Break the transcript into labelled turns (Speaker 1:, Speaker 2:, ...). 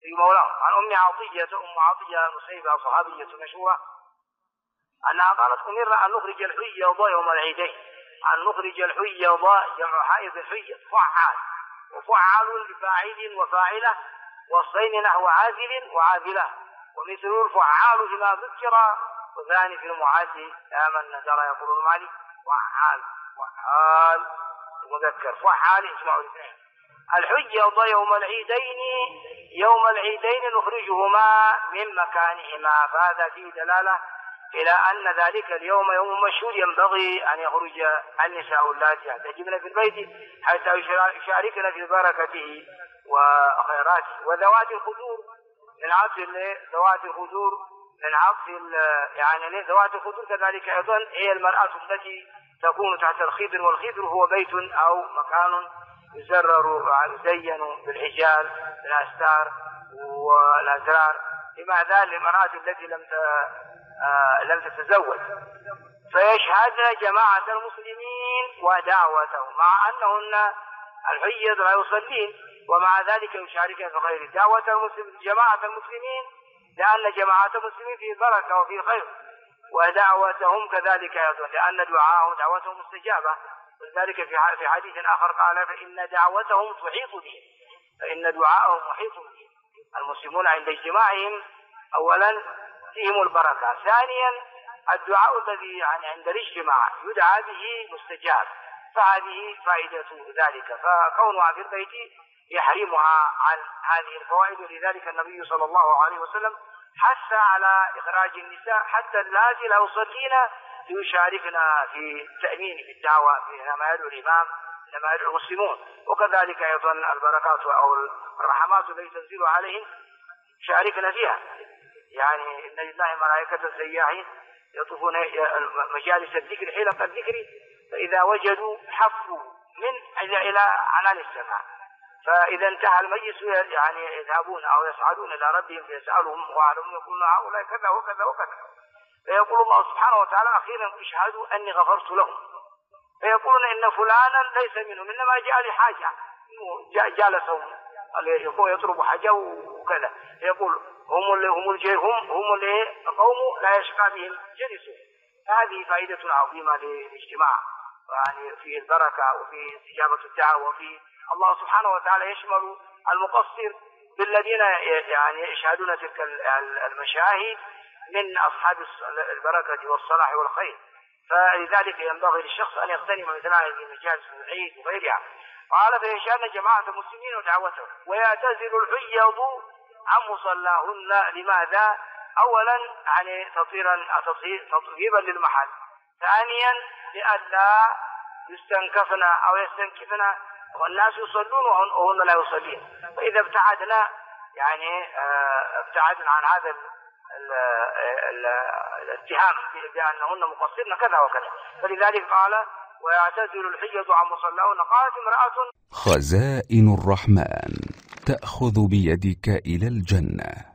Speaker 1: في مولاهم. عن أم عطية المسيبة صحابية مشهورة أنها قالت أمرنا أن نخرج الحيض يوم العيدين. أن نخرج الحيض جمع حائض الحيض فعال، وفعال لفاعل وفاعلة، والصين نحو عاذل وعاذلة، ومثل الفعال فيما ذكر، وثاني في المعد لا من نزل يقول المالي فعال مذكر فعال اسمعوا الاثنين. الحيض يوم العيدين نخرجهما من مكانهما، فهذا فيه دلالة إلى أن ذلك اليوم يوم مشهود ينبغي أن يخرج النساء اللاتي يعتكفن في البيت حتى يشاركن في بركته وخيراته. وذوات الخدور من عطف ذوات الخدور يعني ذوات الخدور كذلك أيضا هي المرأة التي تكون تحت الخضر، والخضر هو بيت أو مكان يزين بالحجال بالأستار والأزرار، لماذا؟ للمرأة التي لم تتزوج، فيشهدن جماعة المسلمين ودعوتهم، مع أنهن الحيض لا يصلين، ومع ذلك يشاركن في خير دعوة جماعة المسلمين، لأن جماعة المسلمين فيه بركة وفيه خير، ودعوتهم كذلك أيضا لأن دعوتهم مستجابة. ولذلك في حديث آخر قال فإن دعوتهم تحيط بهم، فإن دعاءهم محيط بهم. المسلمون عند اجتماعهم أولا فيهم البركة، ثانيا الدعاء الذي عند الاجتماع يدعى به مستجاب، فهذه فائدة ذلك. فكونها في البيت يحرمها عن هذه الفوائد، ولذلك النبي صلى الله عليه وسلم حث على إخراج النساء حتى اللاتي لا يصلين ليشاركنا في التأمين في الدعوة حينما يدعو الإمام، حينما يدعو المسلمون. وكذلك أيضا البركات أو الرحمات التي تنزل عليهم شاركنا فيها. يعني إن لله ملائكة سياحين يطوفون مجالس الذكر حلق الذكر، فإذا وجدوا حفوا من إلى عنان السماء، فإذا انتهى المجلس يعني يذهبون أو يصعدون إلى ربهم فيسألهم وعلمهم يقولون هؤلاء كذا وكذا وكذا، فيقول الله سبحانه وتعالى أخيرا اشهدوا أني غفرت لهم، فيقولون إن فلانا ليس منهم إنما جاء لحاجة، جالسهم يقول يطلب حاجة وكذا، يقول هم قوم لا يشقى بهم جلسوا. هذه فائدة عظيمة للاجتماع، يعني في البركة وفي استجابة الدعوة، وفي الله سبحانه وتعالى يشمل المقصر بالذين يعني يشهدون تلك المشاهد من أصحاب البركة والصلاح والخير. فلذلك ينبغي للشخص أن يغتنم مثل هذه المجالس العيد وغيرها. قال فيشهدن جماعة المسلمين ودعوتهم، ويعتزل الحيض عن مصلاهن. لماذا؟ أولا يعني تطيبا للمحل، ثانيا لئلا يستنكفن أو يستنكفن والناس يصلون وهن لا يصلين. فإذا ابتعدنا يعني ابتعدنا عن هذا الاتهام بأنهن مقصرن كذا وكذا، فلذلك قال ويعتزل الحيض عن مصلاهن. قالت امرأة
Speaker 2: خزائن الرحمن تأخذ بيدك إلى الجنة.